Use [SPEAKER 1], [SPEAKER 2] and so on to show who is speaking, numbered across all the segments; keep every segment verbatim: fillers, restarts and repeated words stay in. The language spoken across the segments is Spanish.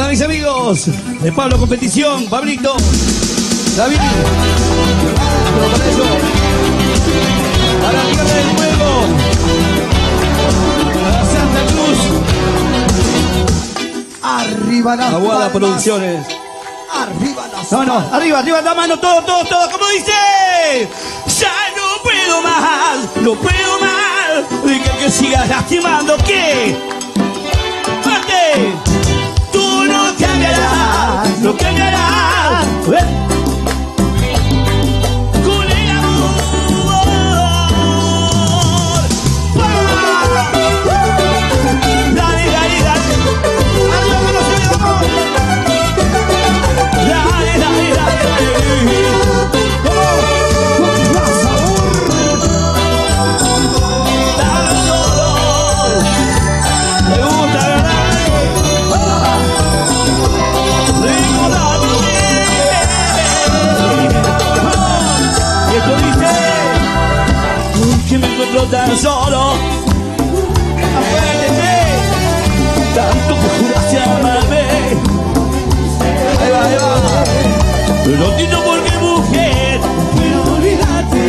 [SPEAKER 1] Para mis amigos de Pablo Competición, Pablito, David, pero para eso, para la Tierra del Fuego, para Santa Cruz,
[SPEAKER 2] arriba las
[SPEAKER 1] Aguada
[SPEAKER 2] palmas.
[SPEAKER 1] Producciones.
[SPEAKER 2] Arriba las
[SPEAKER 1] No, no,
[SPEAKER 2] palmas.
[SPEAKER 1] arriba, arriba la mano, todo, todo, todo, como dice. Ya no puedo más, no puedo más, de que, que sigas lastimando, ¿qué? ¡Fuerte! Tú no cambiarás, no cambiarás. ¿Eh? Con el amor. Dale, dale, dale. Arriba con los dedos, vamos. Dale, dale, dale, dale.
[SPEAKER 2] Con más sabor.
[SPEAKER 1] Dale todo. Me gusta, ¿verdad? Recordándote. Y esto dice que me encuentro tan solo. Acuérdate, tanto que juraste amarme. Ahí va, ahí va. Pero no entiendo por qué, mujer, puedo olvidarte.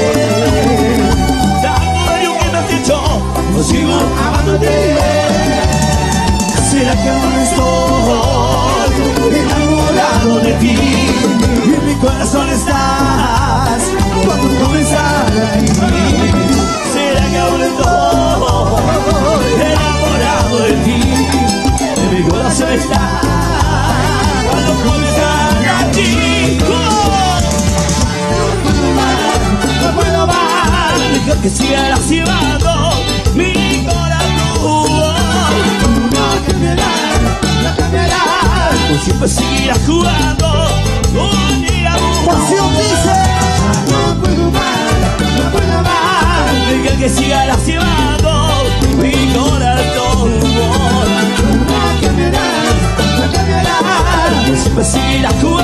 [SPEAKER 1] Tanto daño que me has hecho, no sigo amándote. ¿Será que aún estoy enamorado de ti? Y en mi corazón estás cuando comenzar a vivir. ¿Será que aún estoy enamorado de ti? En mi corazón estás cuando comenzar a ti. No puedo más, dejar que siga lastimando mi corazón. No cambiarás, no cambiarás, tú siempre seguirás jugando con el amor.
[SPEAKER 2] Pasión dice.
[SPEAKER 1] No puedo más, no puedo más, dejar que siga lastimando mi corazón. No cambiarás, no cambiarás, tú siempre seguirás jugando.